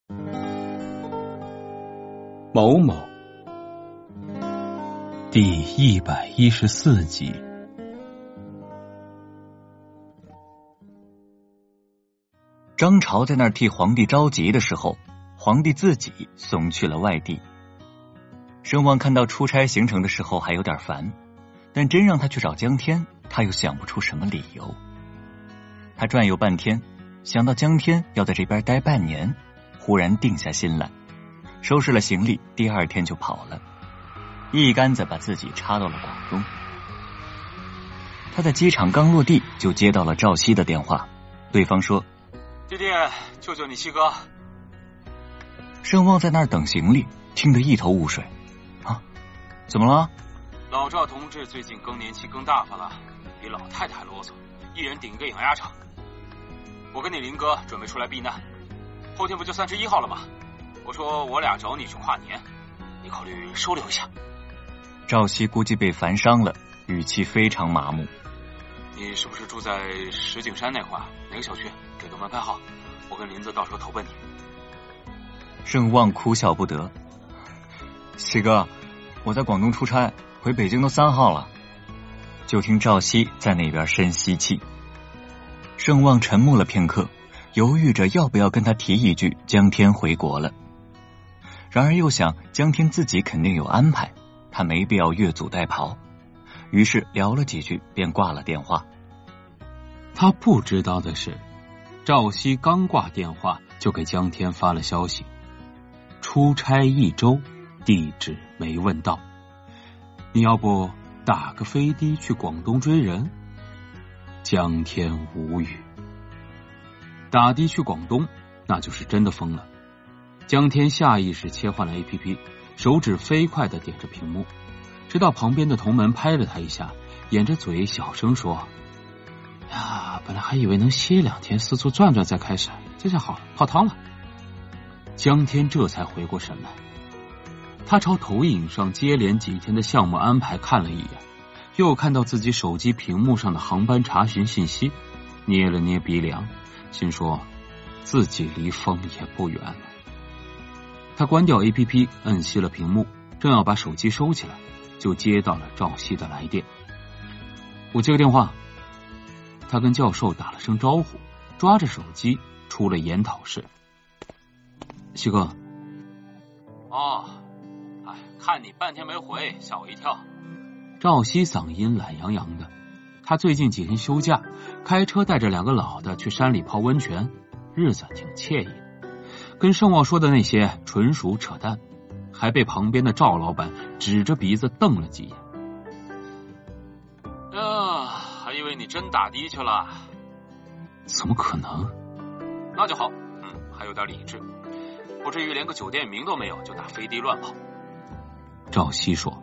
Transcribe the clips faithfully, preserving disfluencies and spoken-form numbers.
某某第一百一十四集。 张朝在那儿替皇帝着急的时候，皇帝自己送去了外地。圣望看到出差行程的时候还有点烦，但真让他去找江天，他又想不出什么理由。他转悠半天，想到江天要在这边待半年，忽然定下心来，收拾了行李，第二天就跑了，一竿子把自己插到了广东。他在机场刚落地，就接到了赵熙的电话，对方说： 弟弟，救救你西哥。 圣望在那儿等行李，听得一头雾水。啊，怎么了？ 老赵同志最近更年期更大发了，比老太太啰嗦，一人顶一个养鸭场。我跟你林哥准备出来避难，后天不就三十一号了吗？我说我俩找你去跨年，你考虑收留一下。 赵熙估计被烦伤了，语气非常麻木。 你是不是住在石景山那块哪个小区？给个门牌号，我跟林子到时候投奔你。 圣望哭笑不得。西哥，我在广东出差，回北京都三号了。就听赵熙在那边深吸气。圣望沉默了片刻，犹豫着要不要跟他提一句江天回国了。然而又想江天自己肯定有安排，他没必要越俎代庖，于是聊了几句便挂了电话。 他不知道的是，赵熙刚挂电话就给江天发了消息，出差一周，地址没问到，你要不打个飞的去广东追人？江天无语。打的去广东，那就是真的疯了。江天下意识切换了 A P P， 手指飞快地点着屏幕，直到旁边的同门拍了他一下，掩着嘴小声说：呀，本来还以为能歇两天，四处转转再开始，这下好了，泡汤了。江天这才回过神来，他朝投影上接连几天的项目安排看了一眼，又看到自己手机屏幕上的航班查询信息，捏了捏鼻梁，心说自己离疯也不远了。他关掉 A P P， 摁熄了屏幕，正要把手机收起来，就接到了赵熙的来电。我接个电话。他跟教授打了声招呼，抓着手机出了研讨室。西哥。 哦，哎，看你半天没回，吓我一跳。 赵熙嗓音懒洋洋的，他最近几天休假，开车带着两个老的去山里泡温泉，日子挺惬意的。跟圣望说的那些纯属扯淡，还被旁边的赵老板指着鼻子瞪了几眼。 啊，还以为你真打的去了。 怎么可能？ 那就好，嗯，还有点理智，不至于连个酒店名都没有就打飞的乱跑。 赵熙说。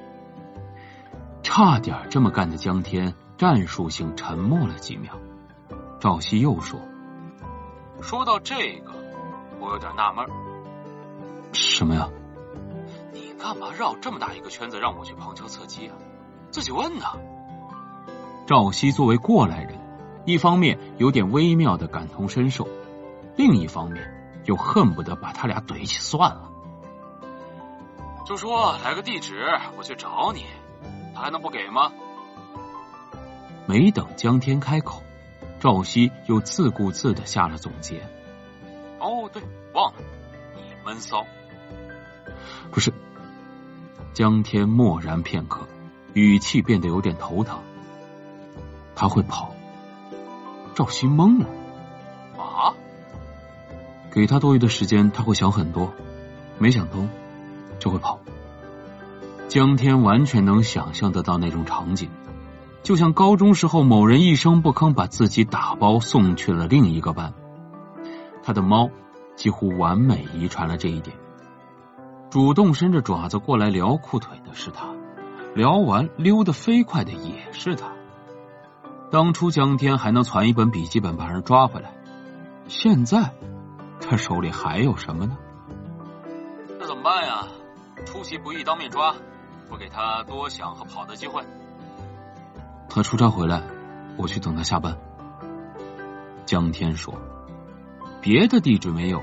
差点这么干的江天战术性沉默了几秒。赵熙又说： 说到这个，我有点纳闷。 什么呀？ 你干嘛绕这么大一个圈子让我去旁敲侧击啊？自己问呢。 赵熙作为过来人，一方面有点微妙的感同身受，另一方面又恨不得把他俩怼起算了。 就说来个地址，我去找你，他还能不给吗？ 没等江天开口，赵熙又自顾自地下了总结。 哦，对，忘了，你闷骚。 不是。江天默然片刻，语气变得有点头疼。他会跑。赵熙懵了。 啊？ 给他多余的时间，他会想很多，没想通就会跑。江天完全能想象得到那种场景，就像高中时候某人一声不吭把自己打包送去了另一个班。他的猫几乎完美遗传了这一点。主动伸着爪子过来撩裤腿的是他，撩完溜得飞快的也是他。当初江天还能攒一本笔记本把人抓回来，现在他手里还有什么呢？ 这怎么办呀？出其不意当面抓，不给他多想和跑的机会。 他出差回来，我去等他下班。江天说，别的地址没有，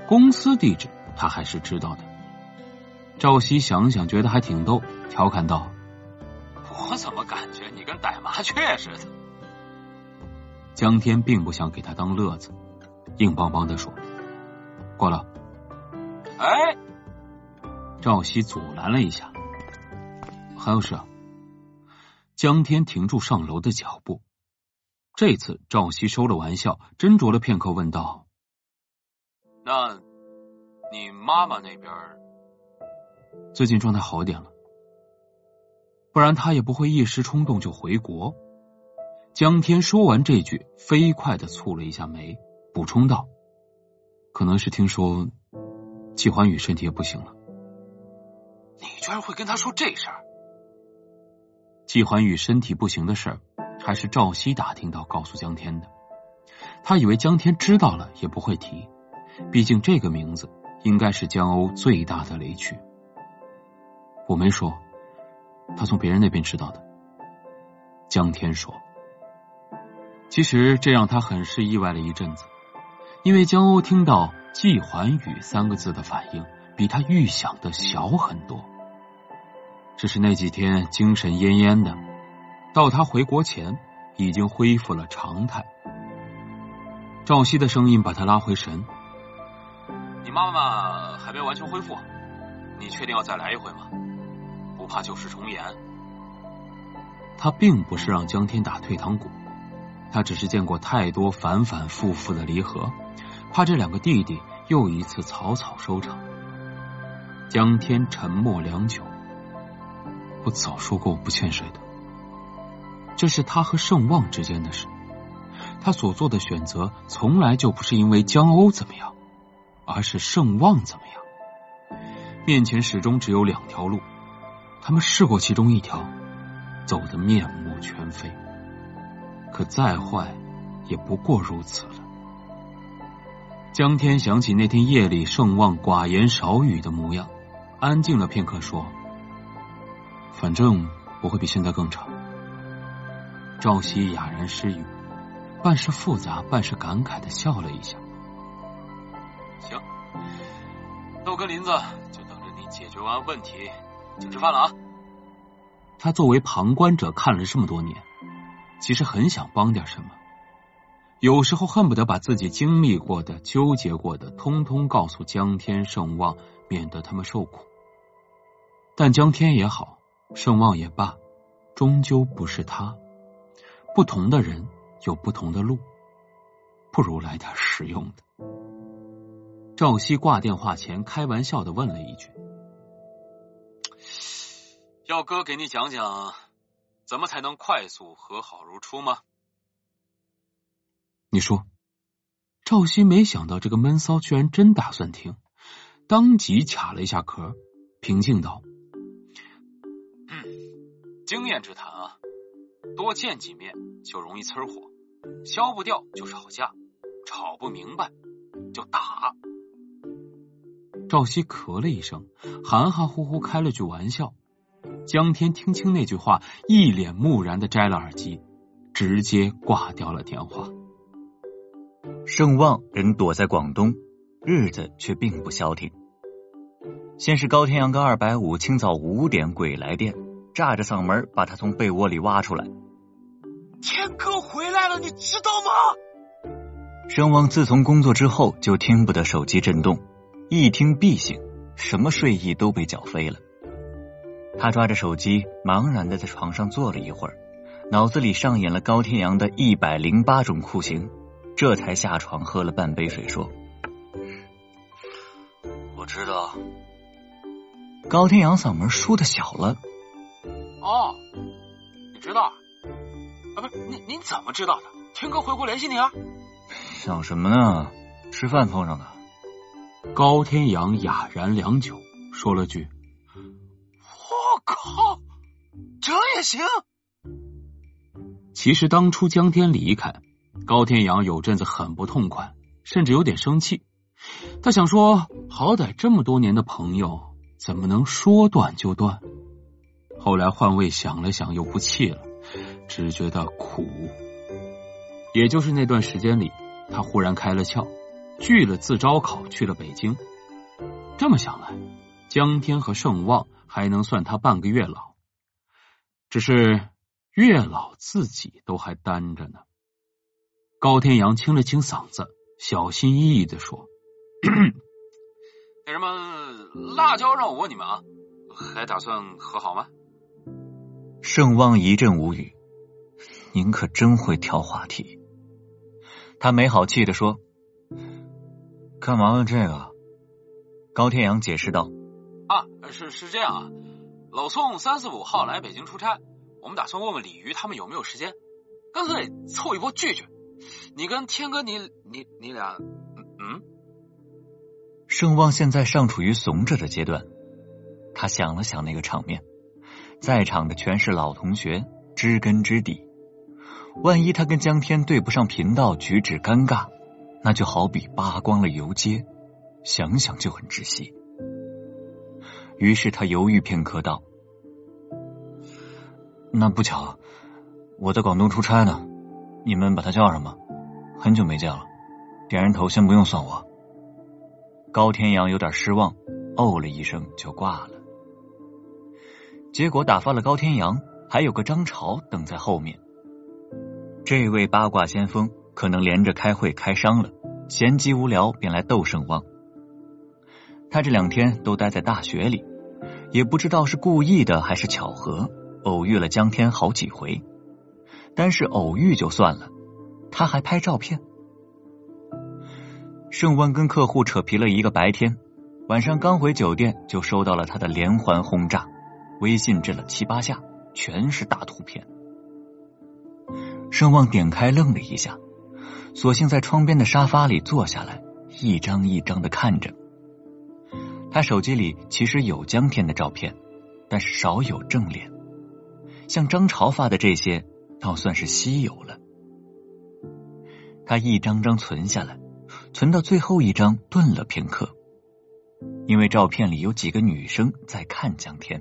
公司地址他还是知道的。赵熙想想觉得还挺逗，调侃道： 我怎么感觉你跟逮麻雀似的？ 江天并不想给他当乐子，硬邦邦地说：过了。 哎， 赵熙阻拦了一下：还有事啊？江天停住上楼的脚步。这次赵熙收了玩笑，斟酌了片刻问道： 那你妈妈那边最近状态好点了，不然他也不会一时冲动就回国。江天说完这句，飞快地蹙了一下眉，补充道：可能是听说季欢宇身体也不行了。 你居然会跟他说这事儿？ 季欢宇身体不行的事儿还是赵熙打听到告诉江天的，他以为江天知道了也不会提，毕竟这个名字应该是江欧最大的雷区。我没说，他从别人那边知道的。江天说。其实这让他很是意外了一阵子，因为江欧听到季欢宇三个字的反应比他预想的小很多。只是那几天精神恹恹的，到他回国前已经恢复了常态。赵熙的声音把他拉回神： 你妈妈还没完全恢复，你确定要再来一回吗？不怕旧事重演？ 他并不是让江天打退堂鼓，他只是见过太多反反复复的离合，怕这两个弟弟又一次草草收场。江天沉默良久：我早说过我不欠谁的，这是他和盛旺之间的事，他所做的选择从来就不是因为江欧怎么样，而是盛旺怎么样。面前始终只有两条路，他们试过其中一条，走得面目全非，可再坏也不过如此了。江天想起那天夜里盛旺寡言少语的模样，安静了片刻说：反正我会比现在更差。赵熙哑然失语，半是复杂半是感慨的笑了一下。 行，那我跟林子就等着你解决完问题就吃饭了啊。 他作为旁观者看了这么多年，其实很想帮点什么，有时候恨不得把自己经历过的纠结过的通通告诉江天盛旺，免得他们受苦。但江天也好，盛旺也罢，终究不是他，不同的人有不同的路，不如来点实用的。赵熙挂电话前开玩笑的问了一句： 要哥给你讲讲怎么才能快速和好如初吗？ 你说。赵熙没想到这个闷骚居然真打算听，当即卡了一下壳，平静道： 嗯，经验之谈啊，多见几面就容易呲火，消不掉就吵架，吵不明白就打。 赵熙咳了一声，含含糊糊开了句玩笑。江天听清那句话，一脸木然的摘了耳机，直接挂掉了电话。 盛旺人躲在广东，日子却并不消停。先是高天阳个二百五清早五点鬼来电，炸着嗓门把他从被窝里挖出来。 天哥回来了，你知道吗？ 盛旺自从工作之后就听不得手机震动，一听必醒，什么睡意都被搅飞了。他抓着手机茫然的在床上坐了一会儿，脑子里上演了高天阳的一百零八种酷刑，这才下床喝了半杯水说： 我知道。 高天阳嗓门输的小了。 哦，你知道啊？啊，不是，您您怎么知道的？天哥回国联系你啊？ 想什么呢？吃饭碰上的。 高天阳哑然良久，说了句： 我靠，这也行？ 其实当初江天离开，高天阳有阵子很不痛快，甚至有点生气。他想说，好歹这么多年的朋友，怎么能说断就断？后来换位想了想，又不气了，只觉得苦。也就是那段时间里，他忽然开了窍， 拒了自招考，去了北京。这么想来，江天和盛旺还能算他半个月老，只是月老自己都还单着呢。高天阳清了清嗓子，小心翼翼地说： 那什么，辣椒让我问你们啊，还打算和好吗？ 盛旺一阵无语，您可真会挑话题。他没好气地说：干嘛问这个？高天阳解释道： 啊，是是这样啊，老宋三四五号来北京出差，我们打算问问鲤鱼他们有没有时间，干脆凑一波聚聚。你跟天哥你你你俩嗯。 盛旺现在尚处于怂着的阶段，他想了想那个场面，在场的全是老同学，知根知底，万一他跟江天对不上频道，举止尴尬，那就好比扒光了游街，想想就很窒息。于是他犹豫片刻道：那不巧，我在广东出差呢，你们把他叫上吧，很久没见了，点人头先不用算我。高天阳有点失望，哦了一声就挂了。结果打发了高天阳，还有个张潮等在后面。这位八卦先锋可能连着开会开伤了，闲极无聊便来逗盛旺。他这两天都待在大学里，也不知道是故意的还是巧合，偶遇了江天好几回。但是偶遇就算了，他还拍照片。盛旺跟客户扯皮了一个白天，晚上刚回酒店就收到了他的连环轰炸，微信震了七八下，全是大图片。盛旺点开愣了一下，索性在窗边的沙发里坐下来，一张一张的看着。他手机里其实有江天的照片，但是少有正脸，像张潮发的这些倒算是稀有了。他一张张存下来，存到最后一张顿了片刻，因为照片里有几个女生在看江天。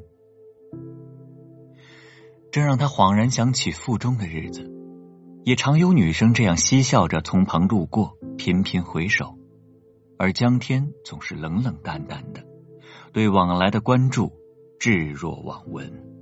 这让他恍然想起附中的日子，也常有女生这样嬉笑着从旁路过，频频回首，而江天总是冷冷淡淡的，对往来的关注置若罔闻。